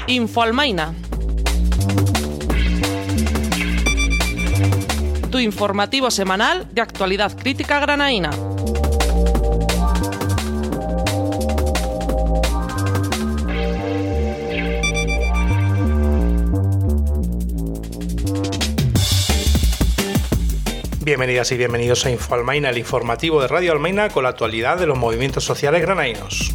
Infoalmaina. Tu informativo semanal de actualidad crítica granaína. Bienvenidas y bienvenidos a Infoalmaina, el informativo de Radio Almaina con la actualidad de los movimientos sociales granaínos.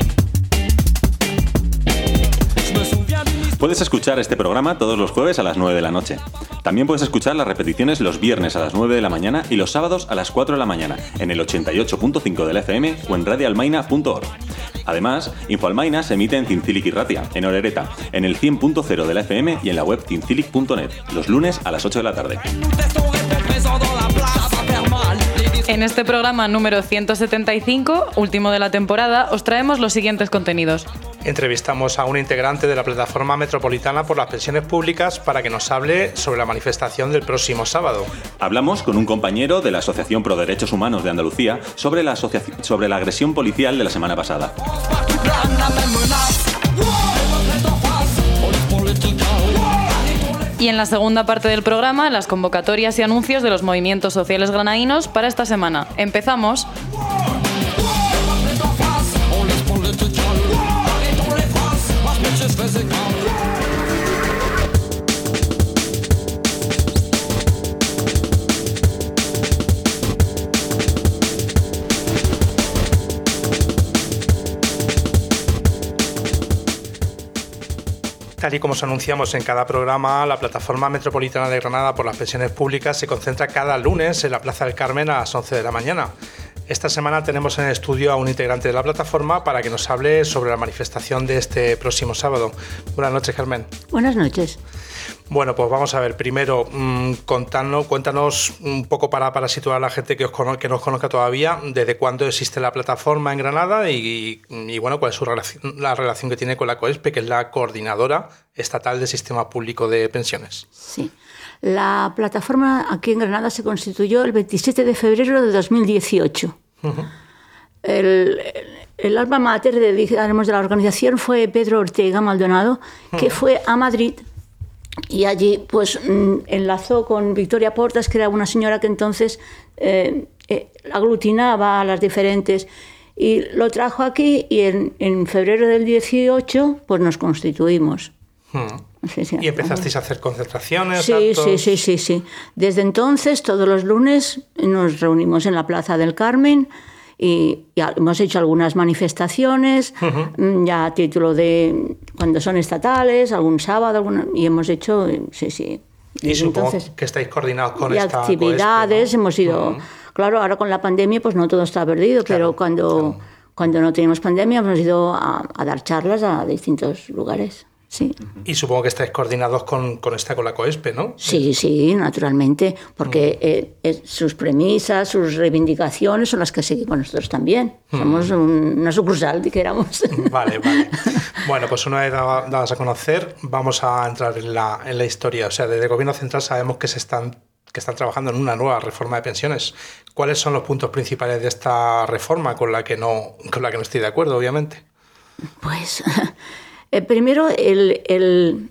Puedes escuchar este programa todos los jueves a las 9 de la noche. También puedes escuchar las repeticiones los viernes a las 9 de la mañana y los sábados a las 4 de la mañana en el 88.5 del FM o en radioalmaina.org. Además, Infoalmaina se emite en Tintzilic y Ratia, en Orereta, en el 100.0 de la FM y en la web tintzilic.net, los lunes a las 8 de la tarde. En este programa número 175, último de la temporada, os traemos los siguientes contenidos. Entrevistamos a un integrante de la Plataforma Metropolitana por las Pensiones Públicas para que nos hable sobre la manifestación del próximo sábado. Hablamos con un compañero de la Asociación Pro Derechos Humanos de Andalucía sobre la agresión policial de la semana pasada. Y en la segunda parte del programa, las convocatorias y anuncios de los movimientos sociales granaínos para esta semana. ¡Empezamos! Tal y como os anunciamos en cada programa, la Plataforma Metropolitana de Granada por las Pensiones Públicas se concentra cada lunes en la Plaza del Carmen a las 11 de la mañana. Esta semana tenemos en el estudio a un integrante de la plataforma para que nos hable sobre la manifestación de este próximo sábado. Buenas noches, Carmen. Buenas noches. Bueno, pues vamos a ver. Primero, cuéntanos un poco para situar a la gente que nos conozca todavía, desde cuándo existe la plataforma en Granada y bueno, cuál es la relación que tiene con la COESPE, que es la Coordinadora Estatal del Sistema Público de Pensiones. Sí. La plataforma aquí en Granada se constituyó el 27 de febrero de 2018. Uh-huh. El alma mater de la organización fue Pedro Ortega Maldonado, que fue a Madrid y allí pues enlazó con Victoria Portas, que era una señora que entonces aglutinaba a las diferentes, y lo trajo aquí y en febrero del 18 pues nos constituimos. Sí, ¿y empezasteis a hacer concentraciones? Sí. Desde entonces, todos los lunes nos reunimos en la Plaza del Carmen y hemos hecho algunas manifestaciones, ya a título de cuando son estatales, algún sábado, y hemos hecho, sí. Y supongo que estáis coordinados con esta actividades, ¿no? Hemos ido, claro, ahora con la pandemia pues no todo está perdido, claro, pero cuando no teníamos pandemia hemos ido a dar charlas a distintos lugares. Sí. Y supongo que estáis coordinados con la COESPE, ¿no? Sí, naturalmente, porque sus premisas, sus reivindicaciones son las que seguimos nosotros también. Somos una sucursal, dijéramos. Vale. Bueno, pues una vez dadas a conocer, vamos a entrar en la historia. O sea, desde el Gobierno Central sabemos que están trabajando en una nueva reforma de pensiones. ¿Cuáles son los puntos principales de esta reforma con la que no estoy de acuerdo, obviamente? Pues... primero, el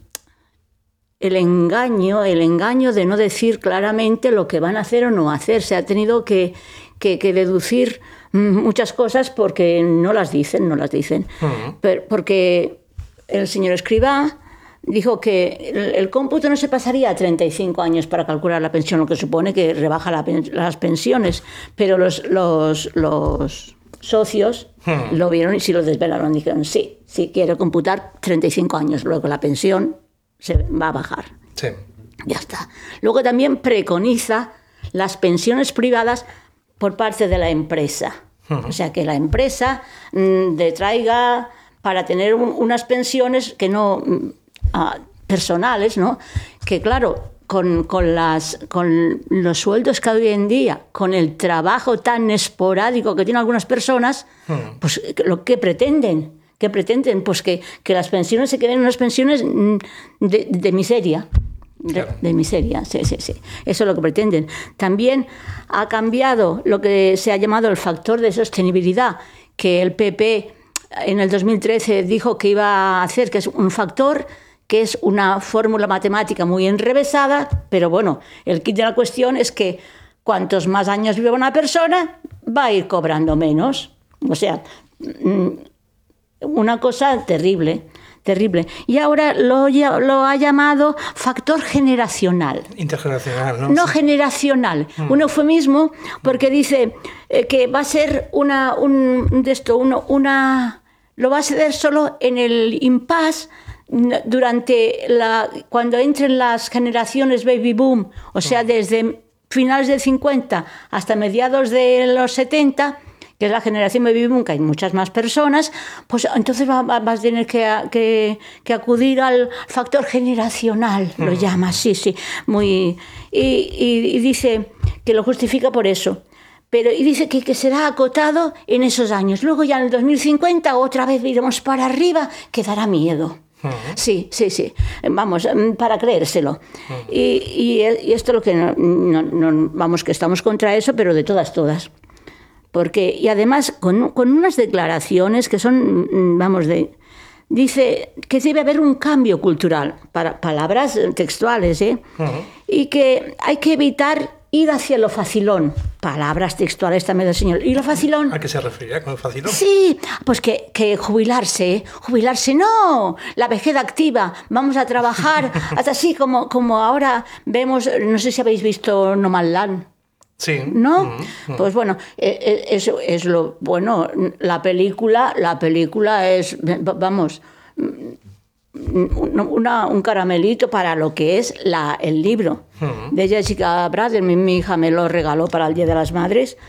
engaño de no decir claramente lo que van a hacer o no hacer. Se ha tenido que deducir muchas cosas porque no las dicen. Porque el señor Escrivá dijo que el cómputo no se pasaría a 35 años para calcular la pensión, lo que supone que rebaja las pensiones, pero los socios lo vieron y sí lo desvelaron. Dijeron, sí, quiero computar 35 años, luego la pensión se va a bajar. Sí. Ya está. Luego también preconiza las pensiones privadas por parte de la empresa. O sea, que la empresa detraiga para tener unas pensiones que no personales, ¿no? Que claro, con los sueldos que hay hoy en día, con el trabajo tan esporádico que tienen algunas personas, pues lo que pretenden. ¿Qué pretenden? Pues que las pensiones se queden unas pensiones de miseria. De miseria, sí. Eso es lo que pretenden. También ha cambiado lo que se ha llamado el factor de sostenibilidad, que el PP en el 2013 dijo que iba a hacer, que es un factor, que es una fórmula matemática muy enrevesada, pero bueno, el kit de la cuestión es que cuantos más años viva una persona, va a ir cobrando menos. O sea, una cosa terrible, terrible. Y ahora lo ha llamado factor generacional. Intergeneracional, ¿no? No generacional. Un eufemismo, porque dice que va a ser lo va a ser solo en el impasse cuando entren las generaciones baby boom, o sea, desde finales del 50 hasta mediados de los 70, que es la generación baby boom, que hay muchas más personas, pues entonces vas a tener que acudir al factor generacional, lo llama, sí, muy... Y dice que lo justifica por eso. Y dice que será acotado en esos años. Luego ya en el 2050 otra vez iremos para arriba, que dará miedo. Sí. Vamos, para creérselo. Y esto es lo que vamos, que estamos contra eso, pero de todas. Porque, y además, con unas declaraciones que son, dice que debe haber un cambio cultural, para palabras textuales, y que hay que evitar ir hacia lo facilón. Palabras textuales también del señor. ¿Y lo facilón? ¿A qué se refería con el facilón? Sí, pues que jubilarse no, la vejez activa, vamos a trabajar, hasta así como ahora vemos, no sé si habéis visto Nomadland. Sí. ¿No? Pues bueno, eso es lo bueno. La película es, vamos, un caramelito para lo que es el libro de Jessica Braden. Mi hija me lo regaló para el Día de las Madres.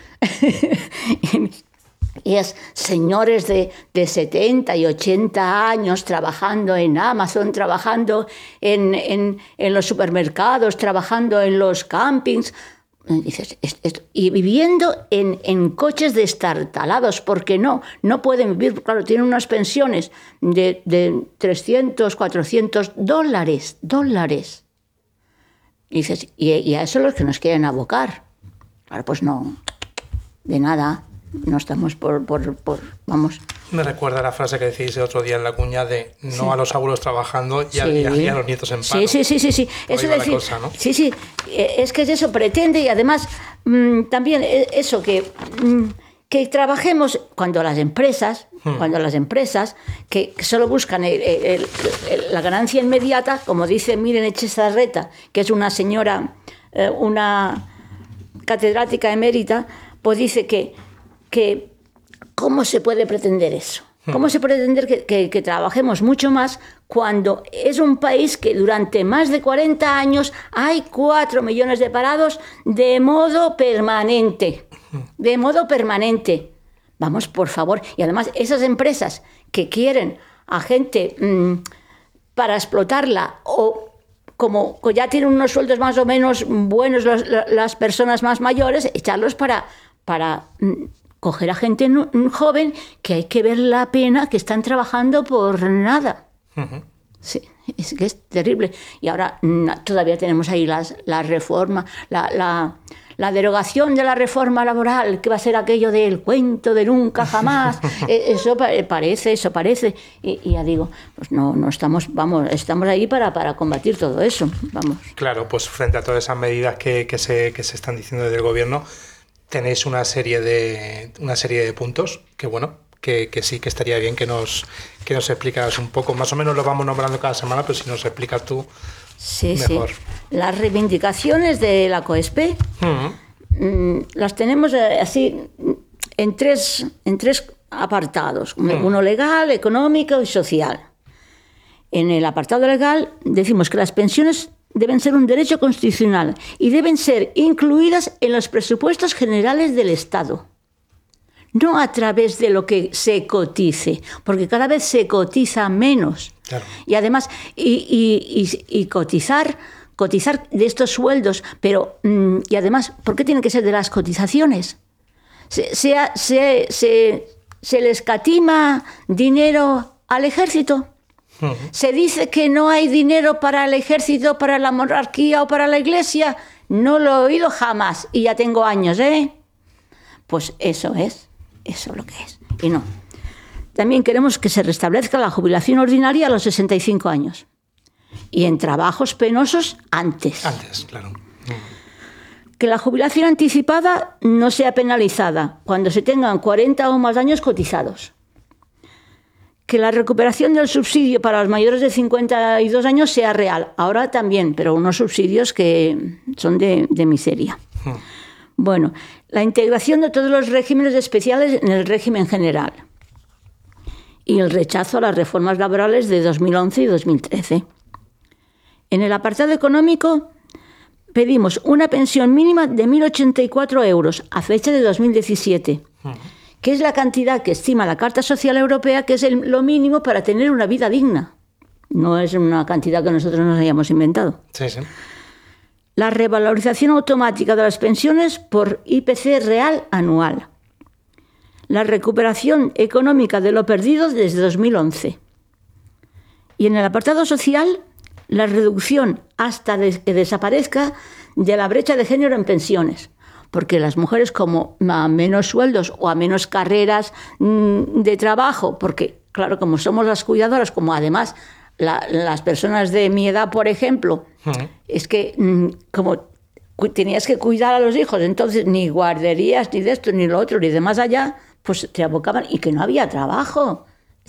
Y es señores de 70 y 80 años trabajando en Amazon, trabajando en los supermercados, trabajando en los campings. Dices, y viviendo en coches destartalados, porque no pueden vivir, claro, tienen unas pensiones de $300, $400. Y dices, y a eso es los que nos quieren abocar. Claro, pues no, de nada, no estamos vamos. Me recuerda la frase que decís el otro día en la cuña de no a los abuelos trabajando y a los nietos en paro. Sí. Eso decir, cosa, ¿no? Sí, es que eso pretende, y además también eso que trabajemos cuando las empresas que solo buscan la ganancia inmediata, como dice Miren Echezarreta, que es una señora, una catedrática emérita, pues dice que ¿cómo se puede pretender eso? ¿Cómo se puede pretender que trabajemos mucho más cuando es un país que durante más de 40 años hay 4 millones de parados de modo permanente? De modo permanente. Vamos, por favor. Y además, esas empresas que quieren a gente para explotarla, o como ya tienen unos sueldos más o menos buenos las personas más mayores, echarlos para coger a gente joven, que hay que ver la pena que están trabajando por nada. Sí, es que es terrible. Y ahora todavía tenemos ahí la reforma, la derogación de la reforma laboral, que va a ser aquello del cuento de nunca jamás. Eso parece. Y ya digo, pues no estamos ahí para combatir todo eso. Vamos. Claro, pues frente a todas esas medidas que se están diciendo desde el gobierno, tenéis una serie de puntos que sí que estaría bien que nos explicaras un poco. Más o menos lo vamos nombrando cada semana, pero si nos explicas tú mejor. Sí. Las reivindicaciones de la COESPE las tenemos así en tres apartados. Uno legal, económico y social. En el apartado legal decimos que las pensiones deben ser un derecho constitucional y deben ser incluidas en los presupuestos generales del Estado. No a través de lo que se cotice, porque cada vez se cotiza menos. Claro. Y además, y cotizar de estos sueldos, pero y además, ¿por qué tienen que ser de las cotizaciones? ¿Se le escatima dinero al ejército? Se dice que no hay dinero para el ejército, para la monarquía o para la iglesia. No lo he oído jamás y ya tengo años, Pues eso es lo que es. Y no. también queremos que se restablezca la jubilación ordinaria a los 65 años. Y en trabajos penosos antes. Antes, claro. Que la jubilación anticipada no sea penalizada cuando se tengan 40 o más años cotizados. Que la recuperación del subsidio para los mayores de 52 años sea real. Ahora también, pero unos subsidios que son de miseria. Bueno, la integración de todos los regímenes especiales en el régimen general. Y el rechazo a las reformas laborales de 2011 y 2013. En el apartado económico pedimos una pensión mínima de 1.084 euros a fecha de 2017, que es la cantidad que estima la Carta Social Europea, que es lo mínimo para tener una vida digna. No es una cantidad que nosotros nos hayamos inventado. Sí, sí. La revalorización automática de las pensiones por IPC real anual. La recuperación económica de lo perdido desde 2011. Y en el apartado social, la reducción hasta que desaparezca de la brecha de género en pensiones. Porque las mujeres, como a menos sueldos o a menos carreras de trabajo, porque claro, como somos las cuidadoras, como además las personas de mi edad, por ejemplo, es que como tenías que cuidar a los hijos, entonces ni guarderías, ni de esto, ni lo otro, ni de más allá, pues te abocaban, y que no había trabajo,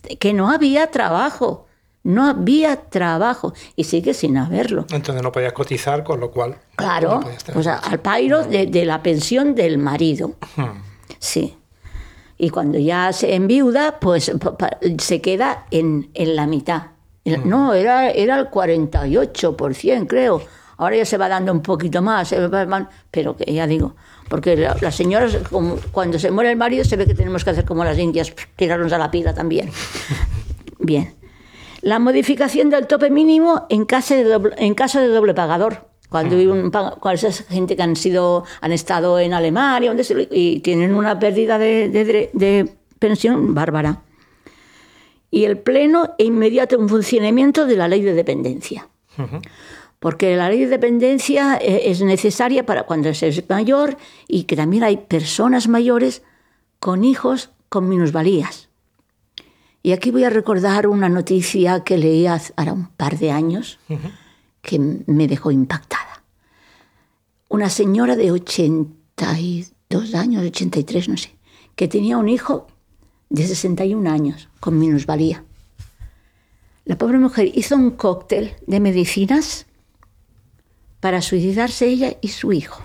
no había trabajo, y sigue sin haberlo. Entonces no podías cotizar, con lo cual... Claro, no pues al pairo de la pensión del marido. Sí. Y cuando ya se enviuda, pues se queda en la mitad. No, era el 48%, creo. Ahora ya se va dando un poquito más, pero que ya digo, porque las señoras, cuando se muere el marido, se ve que tenemos que hacer como las indias, tirarnos a la pila también. Bien. La modificación del tope mínimo en caso de doble pagador. Cuando con esa gente que han estado en Alemania y tienen una pérdida de pensión bárbara. Y el pleno e inmediato funcionamiento de la ley de dependencia. Porque la ley de dependencia es necesaria para cuando se es mayor, y que también hay personas mayores con hijos con minusvalías. Y aquí voy a recordar una noticia que leí hace un par de años que me dejó impactada. Una señora de 82 años, 83, no sé, que tenía un hijo de 61 años con minusvalía. La pobre mujer hizo un cóctel de medicinas para suicidarse ella y su hijo,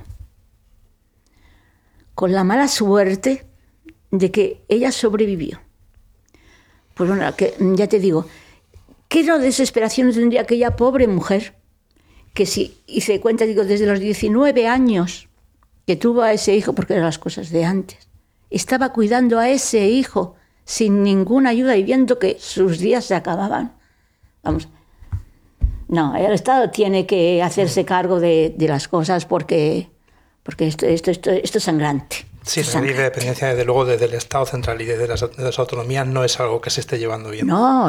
con la mala suerte de que ella sobrevivió. Pues bueno, que, ya te digo, ¿qué desesperación tendría aquella pobre mujer? Que si hice cuenta, digo, desde los 19 años que tuvo a ese hijo, porque eran las cosas de antes, estaba cuidando a ese hijo sin ninguna ayuda y viendo que sus días se acababan. Vamos, no, el Estado tiene que hacerse cargo de las cosas porque esto es sangrante. Sí, la ley de dependencia, desde luego, desde el Estado central y desde las autonomías no es algo que se esté llevando bien. No.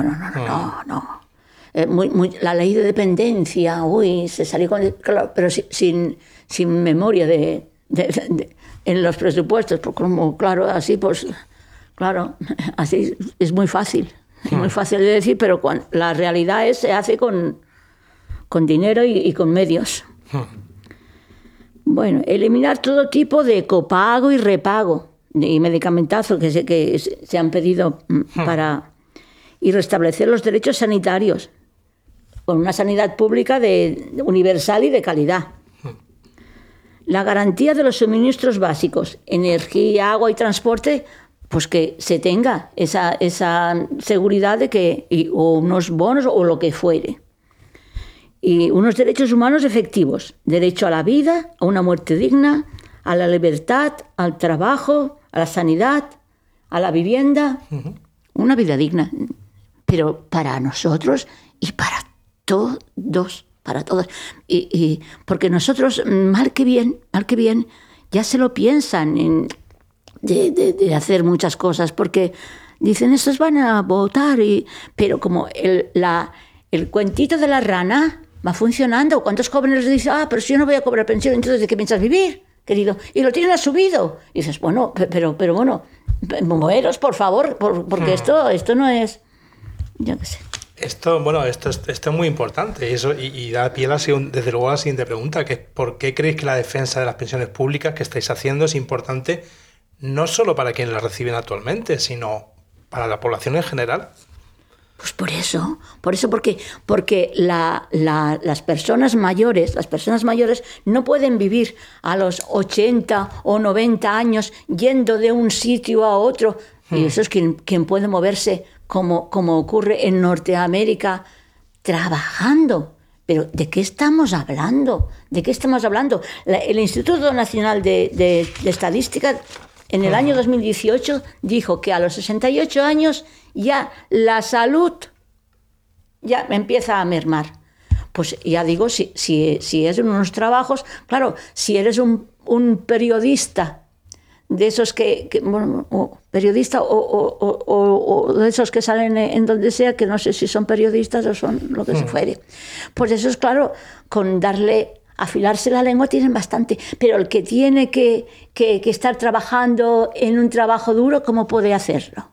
La ley de dependencia, se salió con... Claro, pero sin memoria en los presupuestos, pues como, claro, así, pues, claro, así es muy fácil. Es muy fácil de decir, pero la realidad se hace con dinero y con medios. Bueno, eliminar todo tipo de copago y repago y medicamentazo que se han pedido y restablecer los derechos sanitarios con una sanidad pública universal y de calidad. La garantía de los suministros básicos, energía, agua y transporte, pues que se tenga esa seguridad de que o unos bonos o lo que fuere. Y unos derechos humanos efectivos, derecho a la vida, a una muerte digna, a la libertad, al trabajo, a la sanidad, a la vivienda, una vida digna, pero para nosotros y para todos, y porque nosotros, mal que bien, ya se lo piensan de hacer muchas cosas, porque dicen, estos van a votar, pero como el cuentito de la rana va funcionando. ¿Cuántos jóvenes les dicen, pero si yo no voy a cobrar pensión, entonces ¿de qué piensas vivir? querido, y lo tienen subido. Y dices, bueno, pero bueno, moveros, por favor, porque esto no es... Yo qué sé. Esto es muy importante y da pie desde luego a la siguiente pregunta, que es ¿por qué creéis que la defensa de las pensiones públicas que estáis haciendo es importante no solo para quienes las reciben actualmente, sino para la población en general? Pues por eso, porque las personas mayores no pueden vivir a los 80 o 90 años yendo de un sitio a otro, y eso es quien puede moverse como ocurre en Norteamérica, trabajando. Pero ¿de qué estamos hablando? El Instituto Nacional de Estadística en el año 2018 dijo que a los 68 años ya la salud ya empieza a mermar. Pues ya digo, si es en unos trabajos, claro, si eres un periodista de esos periodista o de esos que salen en donde sea, que no sé si son periodistas o son lo que se fuere, pues eso es claro, con afilarse la lengua tienen bastante, pero el que tiene que estar trabajando en un trabajo duro, ¿cómo puede hacerlo?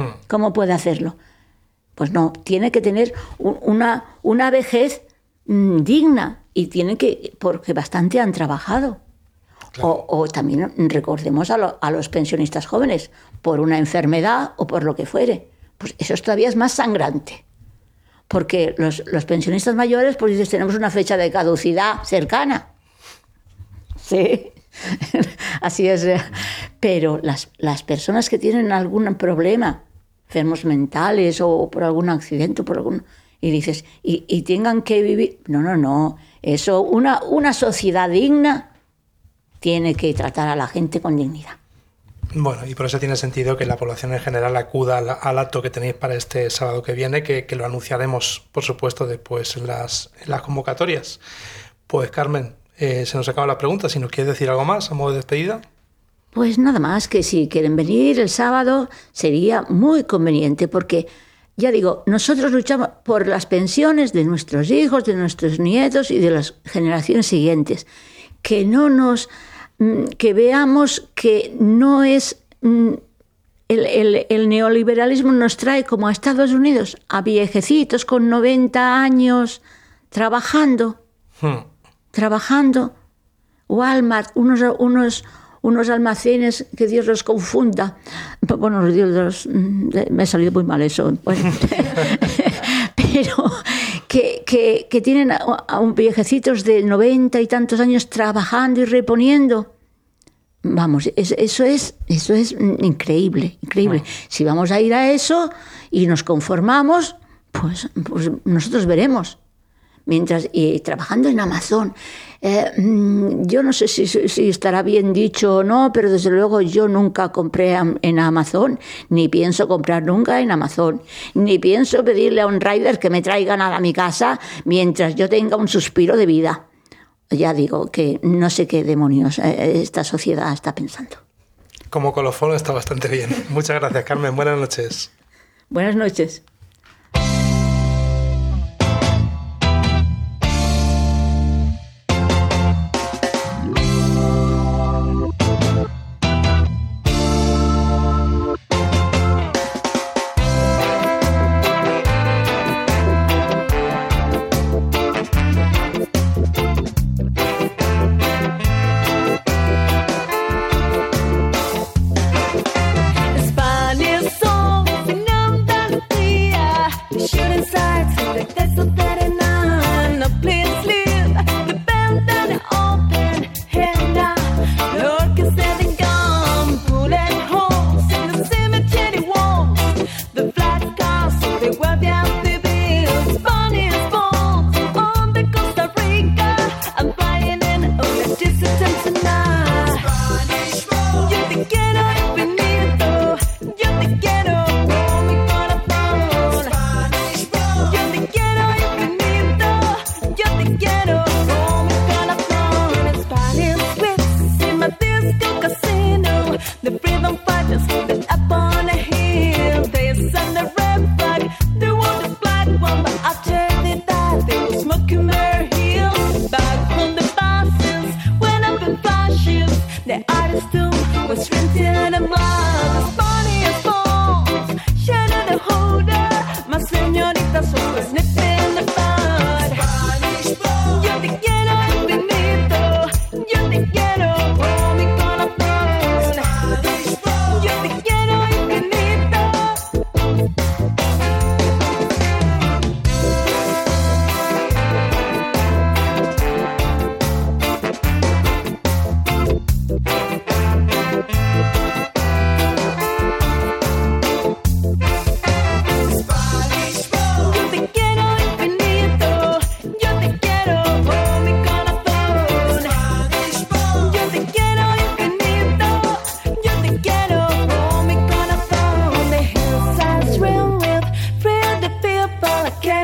Pues no, tiene que tener una vejez digna, y porque bastante han trabajado. Claro. O también recordemos a los pensionistas jóvenes, por una enfermedad o por lo que fuere. Pues eso todavía es más sangrante. Porque los pensionistas mayores, pues dices, tenemos una fecha de caducidad cercana. Sí, así es. Pero las personas que tienen algún problema, enfermos mentales o por algún accidente, y dices, y tengan que vivir... No. Eso, una sociedad digna tiene que tratar a la gente con dignidad. Bueno, y por eso tiene sentido que la población en general acuda al acto que tenéis para este sábado que viene, que lo anunciaremos, por supuesto, después en las convocatorias. Pues, Carmen, se nos acaba la pregunta. Si nos quieres decir algo más a modo de despedida. Pues nada más, que si quieren venir el sábado sería muy conveniente, porque, ya digo, nosotros luchamos por las pensiones de nuestros hijos, de nuestros nietos y de las generaciones siguientes. Que veamos que no es el neoliberalismo nos trae como a Estados Unidos, a viejecitos con 90 años trabajando, Walmart, unos almacenes, que Dios los confunda. Bueno, me ha salido muy mal eso. Bueno. Pero que tienen a un viejecitos de 90 y tantos años trabajando y reponiendo. Vamos, eso es increíble. Si vamos a ir a eso y nos conformamos, pues nosotros veremos. Y trabajando en Amazon, yo no sé si estará bien dicho o no, pero desde luego yo nunca compré en Amazon, ni pienso comprar nunca en Amazon, ni pienso pedirle a un rider que me traiga nada a mi casa mientras yo tenga un suspiro de vida. Ya digo que no sé qué demonios esta sociedad está pensando. Como colofón está bastante bien. Muchas gracias, Carmen. Buenas noches. Buenas noches. Yo te quiero infinito.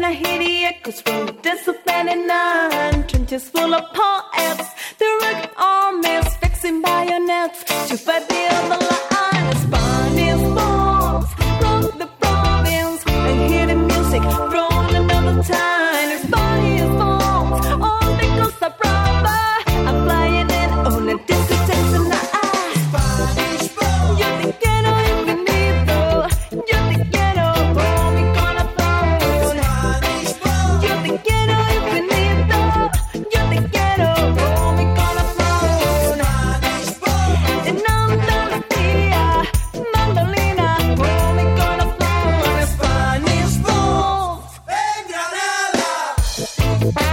I hear the echoes from the disbanded nine. Trenches full of poets, the rugged armies fixing bayonets to fight the other line. The Spanish bombs broke the province and hear the music from another time. The Spanish bombs, all because the brother I'm flying in on a distance tonight. Spanish bombs, yo te quiero infinito, yo te quiero por mi corazón. Spanish bombs, yo te quiero infinito, yo te quiero por mi corazón. Spanish bombs, en Andalucía, mandolina por mi corazón. Spanish bombs, en Granada.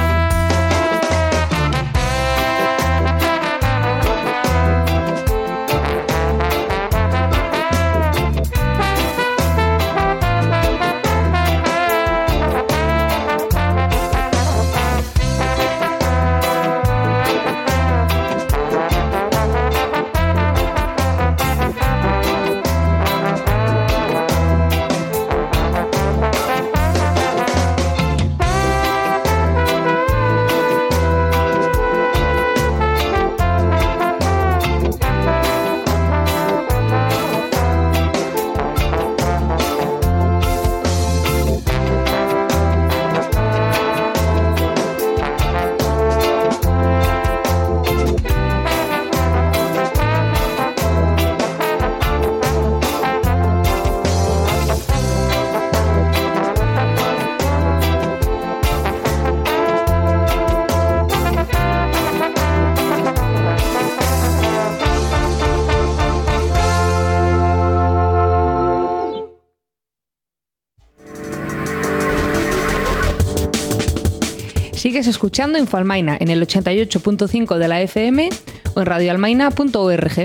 Sigues escuchando Infoalmaina en el 88.5 de la FM o en radioalmaina.org.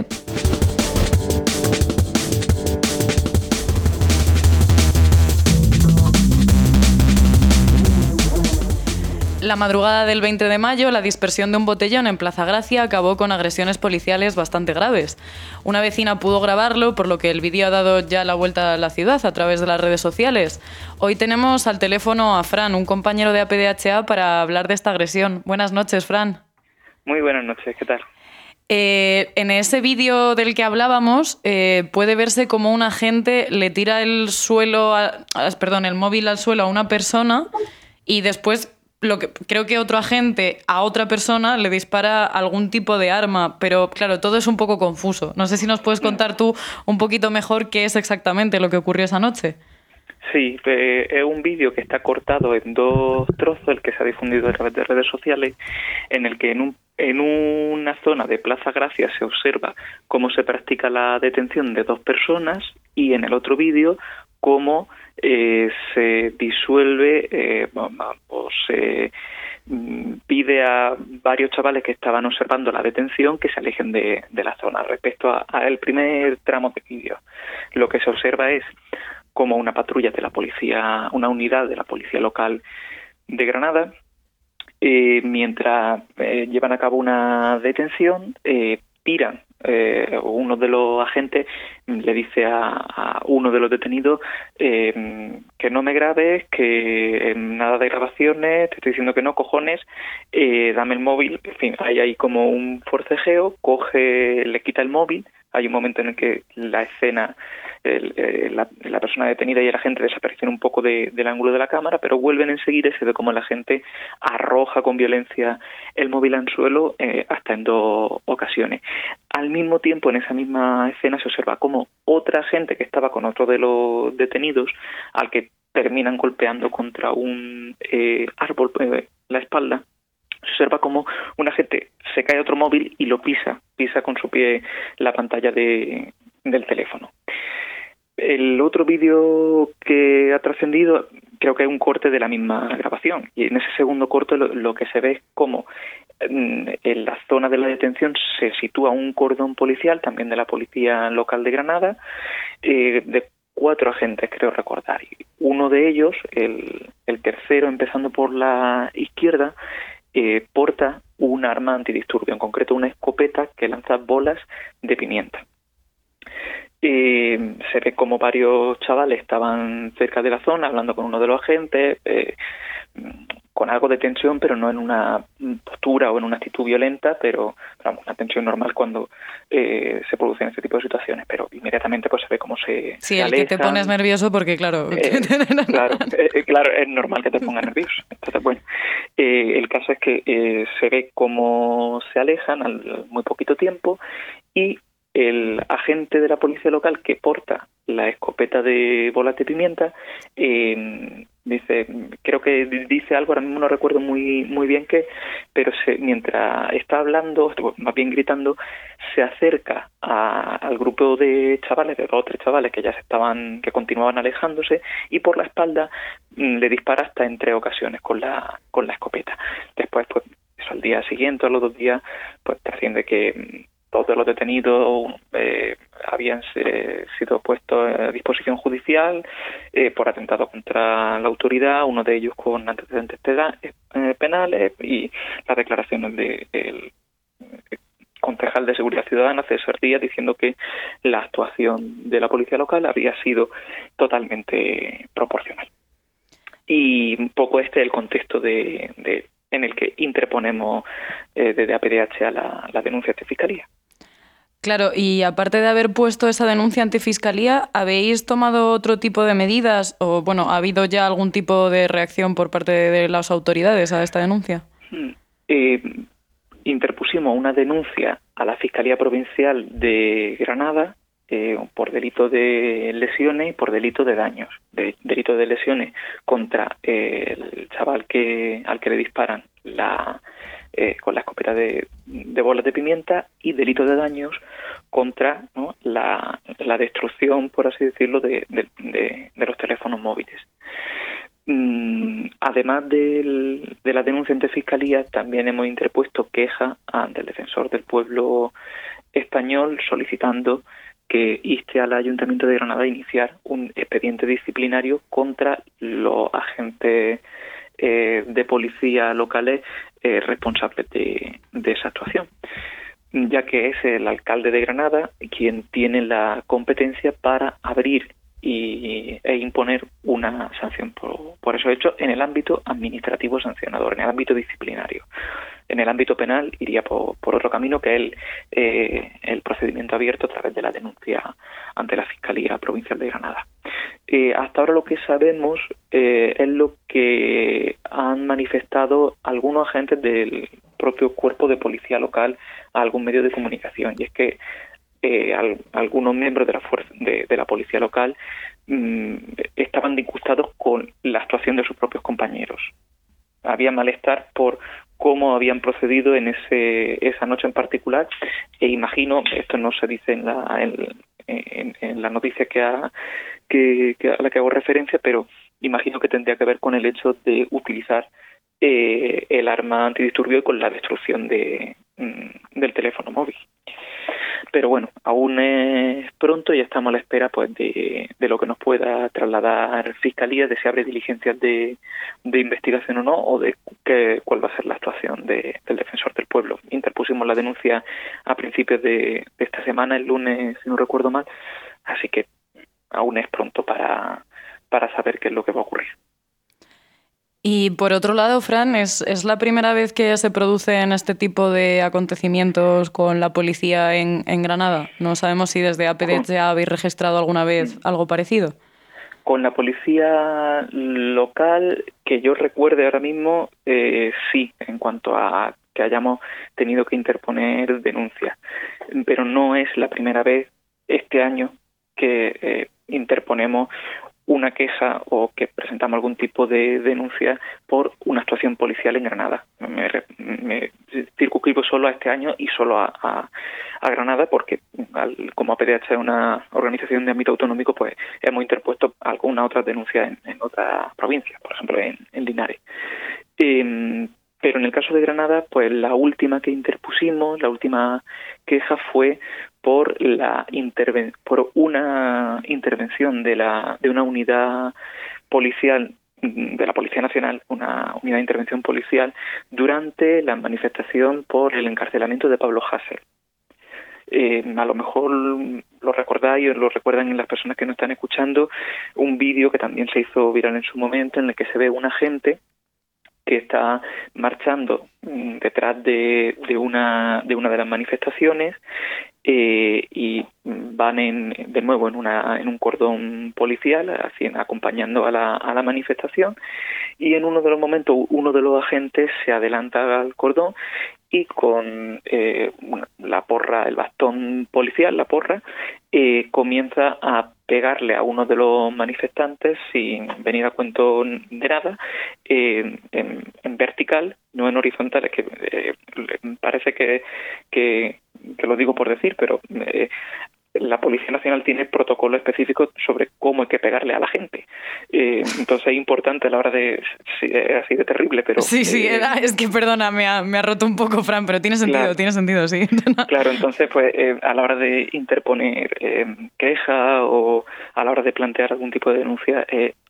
La madrugada del 20 de mayo, la dispersión de un botellón en Plaza Gracia acabó con agresiones policiales bastante graves. Una vecina pudo grabarlo, por lo que el vídeo ha dado ya la vuelta a la ciudad a través de las redes sociales. Hoy tenemos al teléfono a Fran, un compañero de APDHA, para hablar de esta agresión. Buenas noches, Fran. Muy buenas noches, ¿qué tal? En ese vídeo del que hablábamos puede verse como un agente le tira el móvil al suelo a una persona y después creo que otro agente a otra persona le dispara algún tipo de arma, pero claro, todo es un poco confuso. No sé si nos puedes contar tú un poquito mejor qué es exactamente lo que ocurrió esa noche. Sí, es un vídeo que está cortado en dos trozos, el que se ha difundido a través de redes sociales, en el que en una zona de Plaza Gracia se observa cómo se practica la detención de dos personas y en el otro vídeo cómo se disuelve o se pide a varios chavales que estaban observando la detención que se alejen de la zona. Respecto a el primer tramo de vídeo, lo que se observa es como una patrulla de la policía, una unidad de la policía local de Granada, mientras llevan a cabo una detención, tiran. Uno de los agentes le dice a uno de los detenidos que no me grabes, que nada de grabaciones, te estoy diciendo que no, cojones, dame el móvil. En fin, hay ahí como un forcejeo, le quita el móvil. Hay un momento en el que la escena, la persona detenida y el agente desaparecen un poco del ángulo de la cámara, pero vuelven enseguida y se ve como el agente arroja con violencia el móvil al suelo hasta en dos ocasiones. Al mismo tiempo, en esa misma escena se observa como otra agente que estaba con otro de los detenidos, al que terminan golpeando contra un árbol la espalda, se observa como un agente se cae otro móvil y lo pisa con su pie la pantalla del teléfono. El otro vídeo que ha trascendido creo que es un corte de la misma grabación, y en ese segundo corte lo que se ve es como en la zona de la detención se sitúa un cordón policial, también de la policía local de Granada, de 4 agentes, creo recordar. Uno de ellos, el tercero, empezando por la izquierda, porta un arma antidisturbio, en concreto una escopeta que lanza bolas de pimienta. Se ve como varios chavales estaban cerca de la zona hablando con uno de los agentes, con algo de tensión, pero no en una postura o en una actitud violenta, pero vamos, una tensión normal cuando se producen este tipo de situaciones, pero inmediatamente pues se ve cómo se Sí, se el que te alejan. pones nervioso porque, claro... Claro, es normal que te pongas nervioso. Entonces, bueno, el caso es que se ve cómo se alejan al muy poquito tiempo y el agente de la policía local que porta la escopeta de bolas de pimienta dice, creo que dice algo, ahora mismo no recuerdo muy bien qué, pero mientras está hablando, más bien gritando, se acerca al grupo de chavales, de 2 o 3 chavales que continuaban alejándose, y por la espalda le dispara hasta en 3 ocasiones con la escopeta. Después, pues, eso, al día siguiente, a los 2 días, pues trasciende que 2 de los detenidos habían sido puestos a disposición judicial por atentado contra la autoridad, uno de ellos con antecedentes penales, y las declaraciones del concejal de Seguridad Ciudadana, César Díaz, diciendo que la actuación de la policía local había sido totalmente proporcional. Y un poco este es el contexto en el que interponemos desde APDH a la denuncia ante Fiscalía. Claro, y aparte de haber puesto esa denuncia ante Fiscalía, ¿habéis tomado otro tipo de medidas? O, bueno, ¿ha habido ya algún tipo de reacción por parte de las autoridades a esta denuncia? Interpusimos una denuncia a la Fiscalía Provincial de Granada por delito de lesiones y por delito de daños. Delito de lesiones contra el chaval al que le disparan con la escopeta de bolas de pimienta, y delito de daños contra, ¿no?, la destrucción, por así decirlo, de los teléfonos móviles. Además de la denuncia ante Fiscalía, también hemos interpuesto queja ante el Defensor del Pueblo español solicitando que inste al Ayuntamiento de Granada a iniciar un expediente disciplinario contra los agentes de policía locales responsables de esa actuación, ya que es el alcalde de Granada quien tiene la competencia para abrir e imponer una sanción por esos hechos en el ámbito administrativo sancionador, en el ámbito disciplinario. En el ámbito penal iría por otro camino, que es el procedimiento abierto a través de la denuncia ante la Fiscalía Provincial de Granada. Hasta ahora lo que sabemos es lo que han manifestado algunos agentes del propio cuerpo de policía local a algún medio de comunicación, y es que algunos miembros de la policía local estaban disgustados con la actuación de sus propios compañeros. Había malestar por cómo habían procedido en esa noche en particular, e imagino, esto no se dice en la noticia a la que hago referencia, pero imagino que tendría que ver con el hecho de utilizar el arma antidisturbio y con la destrucción del teléfono móvil. Pero bueno, aún es pronto y estamos a la espera, pues, de lo que nos pueda trasladar Fiscalía, de si abre diligencias de investigación o no, o de cuál va a ser la actuación del Defensor del Pueblo. Interpusimos la denuncia a principios de esta semana, el lunes, si no recuerdo mal, así que aún es pronto para saber qué es lo que va a ocurrir. Y por otro lado, Fran, ¿es la primera vez que se producen este tipo de acontecimientos con la policía en Granada? No sabemos si desde APDH ya habéis registrado alguna vez algo parecido. Con la policía local, que yo recuerde ahora mismo, sí, en cuanto a que hayamos tenido que interponer denuncias. Pero no es la primera vez este año que interponemos una queja o que presentamos algún tipo de denuncia por una actuación policial en Granada. Me circunscribo solo a este año y solo a Granada, porque como APDH es una organización de ámbito autonómico, pues hemos interpuesto alguna otra denuncia en otras provincias, por ejemplo en Linares. Pero en el caso de Granada, pues la última que interpusimos, la última queja fue por una intervención de una unidad policial de la Policía Nacional, una unidad de intervención policial, durante la manifestación por el encarcelamiento de Pablo Hasél. A lo mejor lo recordáis o lo recuerdan en las personas que nos están escuchando, un vídeo que también se hizo viral en su momento en el que se ve un agente que está marchando detrás de una de las manifestaciones y van de nuevo en un cordón policial acompañando a la manifestación, y en uno de los momentos uno de los agentes se adelanta al cordón y con la porra, el bastón policial, la porra, comienza a pegarle a uno de los manifestantes sin venir a cuento de nada, en vertical, no en horizontal. Es que parece que lo digo por decir, pero la Policía Nacional tiene protocolos específicos sobre cómo hay que pegarle a la gente. Entonces es importante a la hora de... Sí, es así de terrible, pero... Sí, es que perdona, me ha roto un poco, Fran, pero tiene sentido, sí. Claro, entonces pues a la hora de interponer queja o a la hora de plantear algún tipo de denuncia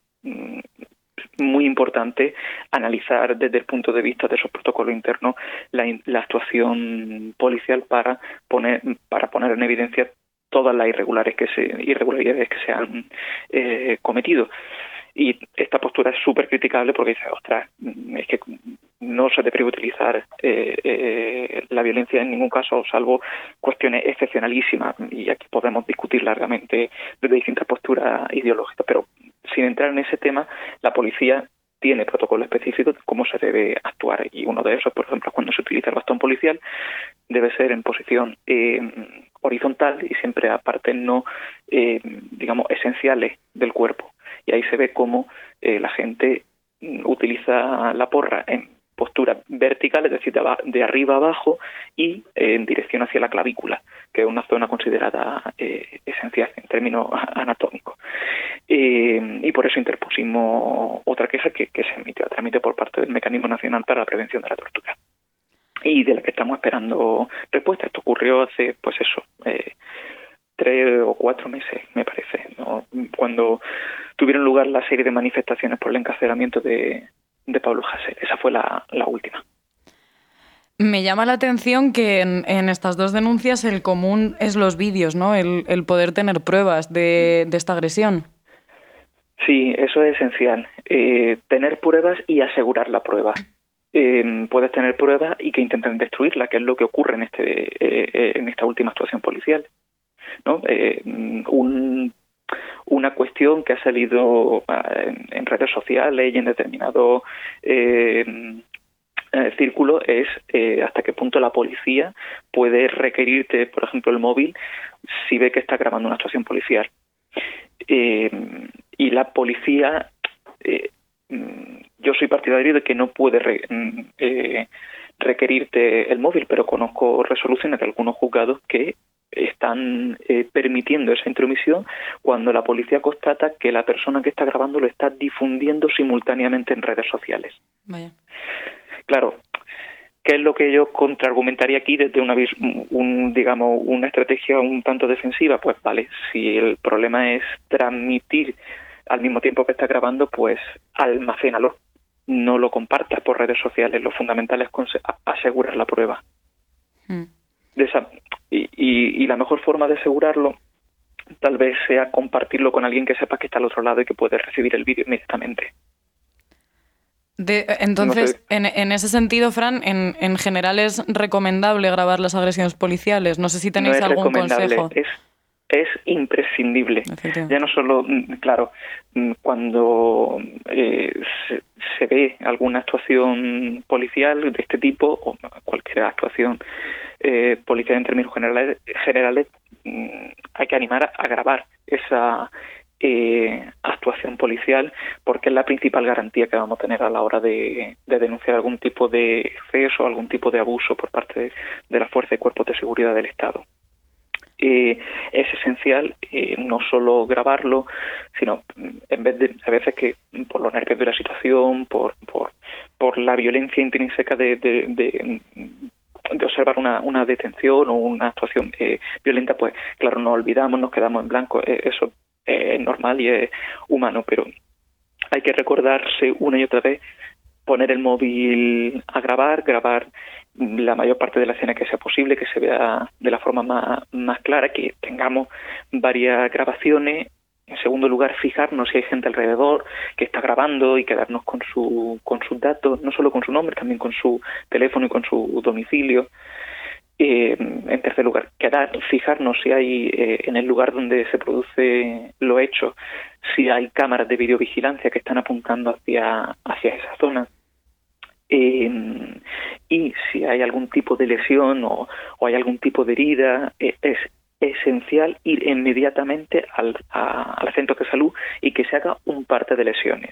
muy importante analizar desde el punto de vista de esos protocolos internos la actuación policial para poner en evidencia todas las irregularidades que se han cometido. Y esta postura es súper criticable porque dice, ostras, es que no se debe utilizar la violencia en ningún caso, salvo cuestiones excepcionalísimas, y aquí podemos discutir largamente desde distintas posturas ideológicas, pero sin entrar en ese tema, la policía tiene protocolos específicos de cómo se debe actuar, y uno de esos, por ejemplo, cuando se utiliza el bastón policial, debe ser en posición horizontal y siempre a partes no, digamos, esenciales del cuerpo. Y ahí se ve cómo la gente utiliza la porra en postura vertical, es decir, de arriba a abajo y en dirección hacia la clavícula, que es una zona considerada esencial en términos anatómicos. Y por eso interpusimos otra queja que se emitió a trámite por parte del Mecanismo Nacional para la Prevención de la Tortura, y de la que estamos esperando respuesta. Esto ocurrió hace, 3 o 4 meses, me parece, ¿no? Cuando tuvieron lugar la serie de manifestaciones por el encarcelamiento de Pablo Hasél. Esa fue la última. Me llama la atención que en estas dos denuncias el común es los vídeos, ¿no? El poder tener pruebas de esta agresión. Sí, eso es esencial. Tener pruebas y asegurar la prueba. Puedes tener pruebas y que intenten destruirla, que es lo que ocurre en esta última actuación policial, ¿no? Una cuestión que ha salido en redes sociales y en determinados círculos es hasta qué punto la policía puede requerirte, por ejemplo, el móvil si ve que está grabando una actuación policial. Y la policía, yo soy partidario de que no puede requerirte el móvil, pero conozco resoluciones de algunos juzgados que están permitiendo esa intromisión cuando la policía constata que la persona que está grabando lo está difundiendo simultáneamente en redes sociales. Vaya. Claro, ¿qué es lo que yo contraargumentaría aquí desde una estrategia un tanto defensiva? Pues vale, si el problema es transmitir al mismo tiempo que está grabando, pues almacénalo, no lo compartas por redes sociales. Lo fundamental es asegurar la prueba. Y la mejor forma de asegurarlo tal vez sea compartirlo con alguien que sepa que está al otro lado y que puede recibir el vídeo inmediatamente. Entonces, no sé. En ese sentido, Fran, en general es recomendable grabar las agresiones policiales. No sé si tenéis algún consejo. Es imprescindible. Ya no solo, claro, cuando se ve alguna actuación policial de este tipo, o cualquier actuación policial en términos generales, hay que animar a grabar esa actuación policial, porque es la principal garantía que vamos a tener a la hora de denunciar algún tipo de exceso, algún tipo de abuso por parte de la fuerza y cuerpos de seguridad del Estado. Es esencial no solo grabarlo, sino en vez de, a veces que por los nervios de la situación, por la violencia intrínseca de observar una detención o una actuación violenta, pues claro, nos olvidamos, nos quedamos en blanco. Eso es normal y es humano, pero hay que recordarse una y otra vez poner el móvil a grabar la mayor parte de la escena que sea posible, que se vea de la forma más clara, que tengamos varias grabaciones. En segundo lugar, fijarnos si hay gente alrededor que está grabando y quedarnos con sus datos, no solo con su nombre, también con su teléfono y con su domicilio. En tercer lugar, fijarnos si hay en el lugar donde se produce lo hecho, si hay cámaras de videovigilancia que están apuntando hacia esa zona. Y si hay algún tipo de lesión o hay algún tipo de herida, es esencial ir inmediatamente al centro de salud y que se haga un parte de lesiones.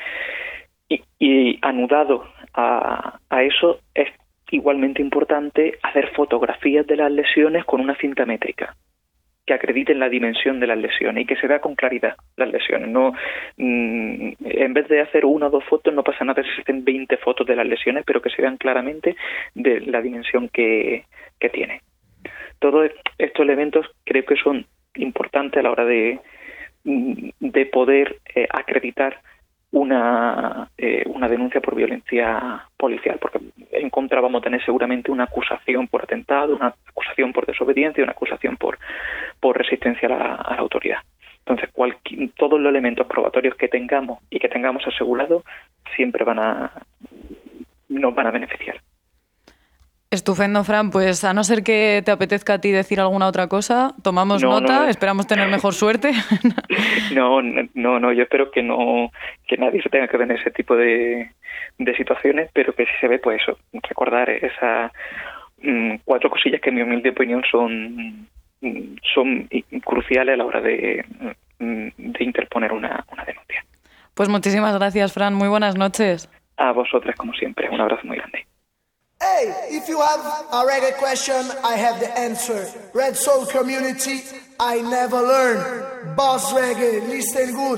Y anudado a eso, es igualmente importante hacer fotografías de las lesiones con una cinta métrica que acrediten la dimensión de las lesiones y que se vea con claridad las lesiones. No, en vez de hacer 1 o 2 fotos, no pasa nada si se hacen 20 fotos de las lesiones, pero que se vean claramente de la dimensión que tiene. Todos estos elementos creo que son importantes a la hora de poder acreditar una denuncia por violencia policial, porque en contra vamos a tener seguramente una acusación por atentado, una acusación por desobediencia y una acusación por resistencia a la autoridad. Entonces, todos los elementos probatorios que tengamos y que tengamos asegurados siempre nos van a beneficiar. Estupendo, Fran. Pues a no ser que te apetezca a ti decir alguna otra cosa, tomamos nota, esperamos tener mejor suerte. No, yo espero que nadie se tenga que ver en ese tipo de situaciones, pero que si se ve, pues eso, recordar esas 4 cosillas que en mi humilde opinión son cruciales a la hora de interponer una denuncia. Pues muchísimas gracias, Fran. Muy buenas noches. A vosotras, como siempre. Un abrazo muy grande. Hey, if you have a reggae question, I have the answer. Red Soul community, I never learn. Boss Reggae, listen good.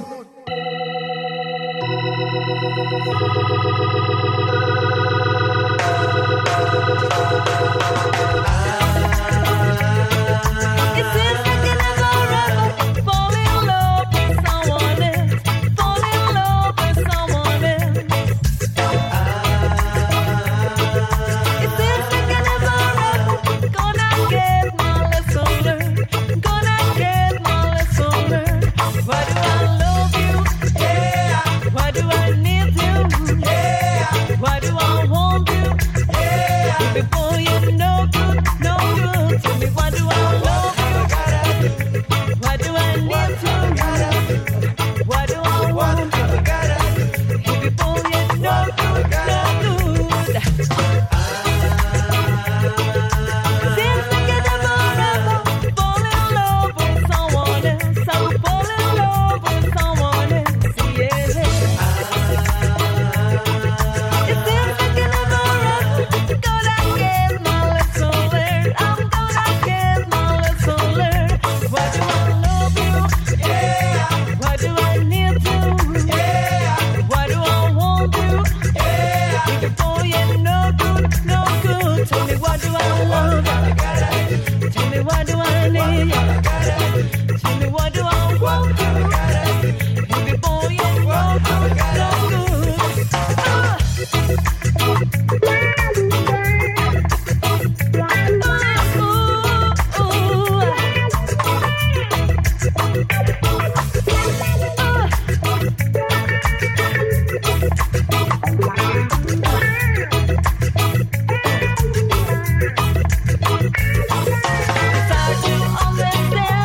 Before you know good, no good. Tell me, why do I love you? Why do I need to? Why do I want you? Before you know good, no good. Seems like I never ever fall in love with someone else. I will fall in love with someone else, yeah. It seems like I never ever gonna get my lesson learned. I'm gonna get my lesson learned. Why do I love you? Yeah. Why do I need to? Yeah. Why do I want you? Yeah. Before you know good, no good. Tell me, why do I love you? Tell me, why do I need you? Tell me, why do I want you? Before you know good, no good. Try to understand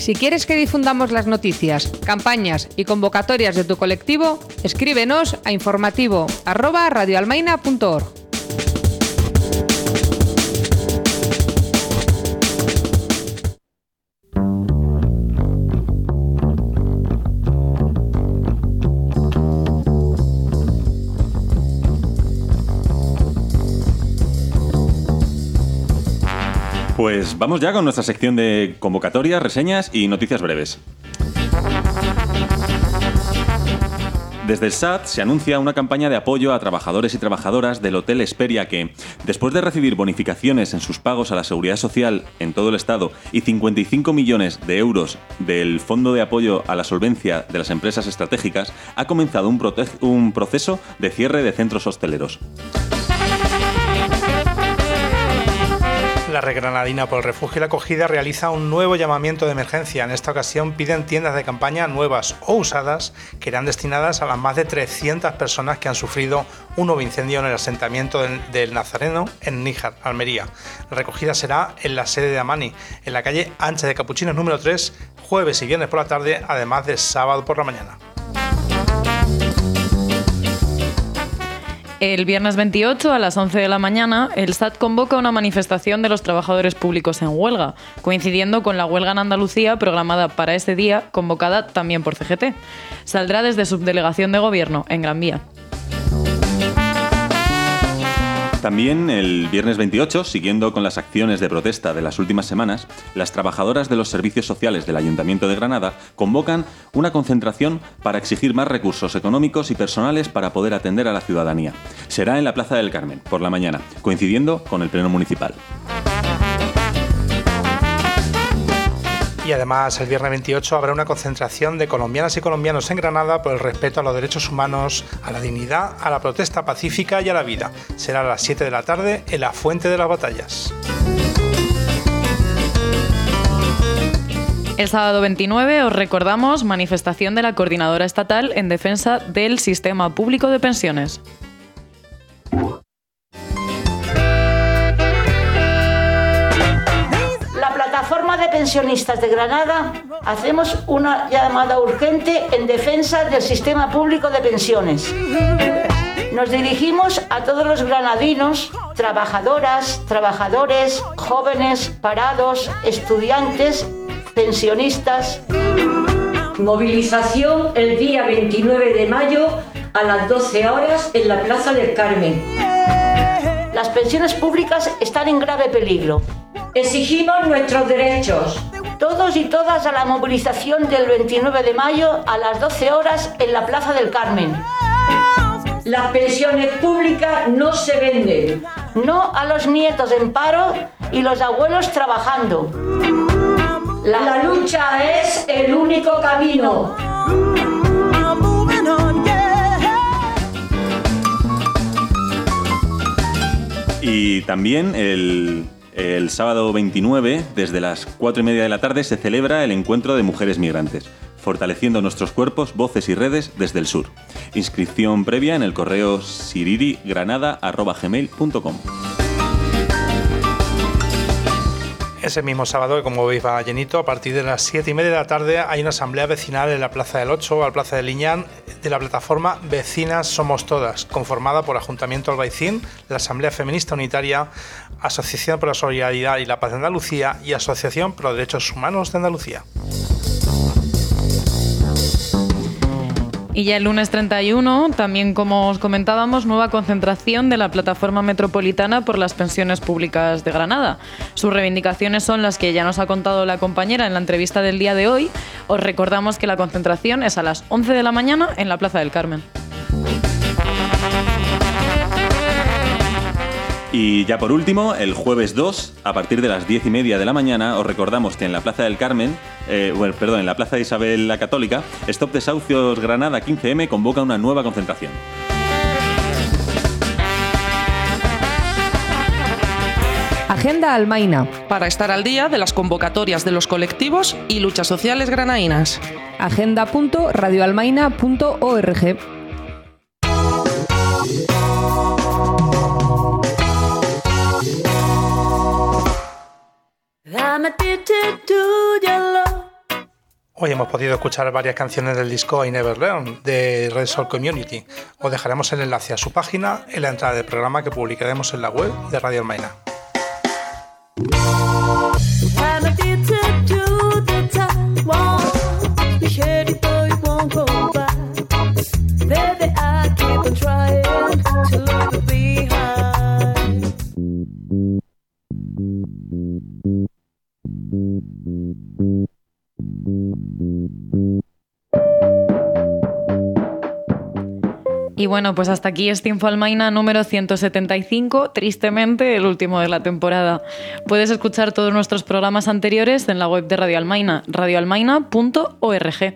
Si quieres que difundamos las noticias, campañas y convocatorias de tu colectivo, escríbenos a informativo@radioalmaina.org. Pues vamos ya con nuestra sección de convocatorias, reseñas y noticias breves. Desde el SAT se anuncia una campaña de apoyo a trabajadores y trabajadoras del Hotel Hesperia que, después de recibir bonificaciones en sus pagos a la Seguridad Social en todo el Estado y 55 millones de euros del Fondo de Apoyo a la Solvencia de las Empresas Estratégicas, ha comenzado un proceso de cierre de centros hosteleros. La Red Granadina por el Refugio y la Acogida realiza un nuevo llamamiento de emergencia. En esta ocasión piden tiendas de campaña nuevas o usadas que irán destinadas a las más de 300 personas que han sufrido un nuevo incendio en el asentamiento del Nazareno en Níjar, Almería. La recogida será en la sede de Amani, en la calle Ancha de Capuchinos número 3, jueves y viernes por la tarde, además de sábado por la mañana. El viernes 28 a las 11 de la mañana, el SAT convoca una manifestación de los trabajadores públicos en huelga, coincidiendo con la huelga en Andalucía programada para ese día, convocada también por CGT. Saldrá desde Subdelegación de Gobierno, en Gran Vía. También el viernes 28, siguiendo con las acciones de protesta de las últimas semanas, las trabajadoras de los servicios sociales del Ayuntamiento de Granada convocan una concentración para exigir más recursos económicos y personales para poder atender a la ciudadanía. Será en la Plaza del Carmen, por la mañana, coincidiendo con el Pleno Municipal. Y además el viernes 28 habrá una concentración de colombianas y colombianos en Granada por el respeto a los derechos humanos, a la dignidad, a la protesta pacífica y a la vida. Será a las 7 de la tarde en la Fuente de las Batallas. El sábado 29, os recordamos, manifestación de la Coordinadora Estatal en defensa del Sistema Público de Pensiones. Plataforma de pensionistas de Granada hacemos una llamada urgente en defensa del sistema público de pensiones. Nos dirigimos a todos los granadinos, trabajadoras, trabajadores, jóvenes, parados, estudiantes, pensionistas. Movilización el día 29 de mayo a las 12 horas en la Plaza del Carmen. Las pensiones públicas están en grave peligro. Exigimos nuestros derechos. Todos y todas a la movilización del 29 de mayo a las 12 horas en la Plaza del Carmen. Las pensiones públicas no se venden. No a los nietos en paro y los abuelos trabajando. La lucha es el único camino. Y también el sábado 29, desde las 4:30 de la tarde, se celebra el Encuentro de Mujeres Migrantes, fortaleciendo nuestros cuerpos, voces y redes desde el sur. Inscripción previa en el correo siririgranada@gmail.com. Ese mismo sábado, como veis va llenito, a partir de las 7:30 de la tarde hay una asamblea vecinal en la Plaza del 8, al Plaza de Liñán, de la plataforma Vecinas Somos Todas, conformada por Ayuntamiento Albaicín, la Asamblea Feminista Unitaria, Asociación por la Solidaridad y la Paz de Andalucía y Asociación por los Derechos Humanos de Andalucía. Y ya el lunes 31, también como os comentábamos, nueva concentración de la Plataforma Metropolitana por las Pensiones Públicas de Granada. Sus reivindicaciones son las que ya nos ha contado la compañera en la entrevista del día de hoy. Os recordamos que la concentración es a las 11 de la mañana en la Plaza del Carmen. Y ya por último, el jueves 2, a partir de las 10:30 de la mañana, os recordamos que en la Plaza del Carmen, en la Plaza de Isabel la Católica, Stop Desahucios Granada 15M convoca una nueva concentración. Agenda Almaina. Para estar al día de las convocatorias de los colectivos y luchas sociales granadinas. agenda.radioalmaina.org. I'm addicted to your love. Hoy hemos podido escuchar varias canciones del disco I Never Learn de Red Soul Community. Os dejaremos el enlace a su página en la entrada del programa que publicaremos en la web de Radio Almaina. Y bueno, pues hasta aquí este Info Almaina número 175, tristemente el último de la temporada. Puedes escuchar todos nuestros programas anteriores en la web de Radio Almaina, radioalmaina.org.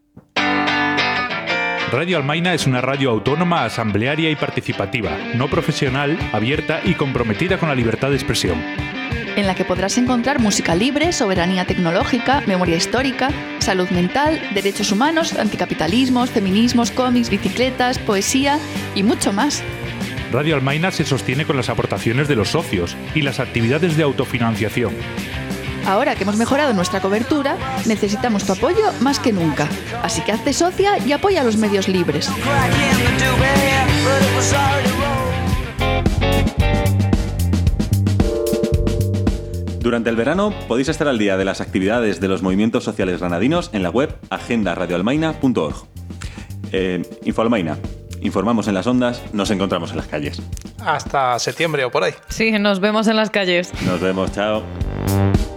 Radio Almaina es una radio autónoma, asamblearia y participativa, no profesional, abierta y comprometida con la libertad de expresión. En la que podrás encontrar música libre, soberanía tecnológica, memoria histórica, salud mental, derechos humanos, anticapitalismos, feminismos, cómics, bicicletas, poesía y mucho más. Radio Almaina se sostiene con las aportaciones de los socios y las actividades de autofinanciación. Ahora que hemos mejorado nuestra cobertura, necesitamos tu apoyo más que nunca. Así que hazte socia y apoya a los medios libres. Durante el verano podéis estar al día de las actividades de los movimientos sociales granadinos en la web agendaradioalmaina.org. Info Almaina. Informamos en las ondas, nos encontramos en las calles. Hasta septiembre o por ahí. Sí, nos vemos en las calles. Nos vemos, chao.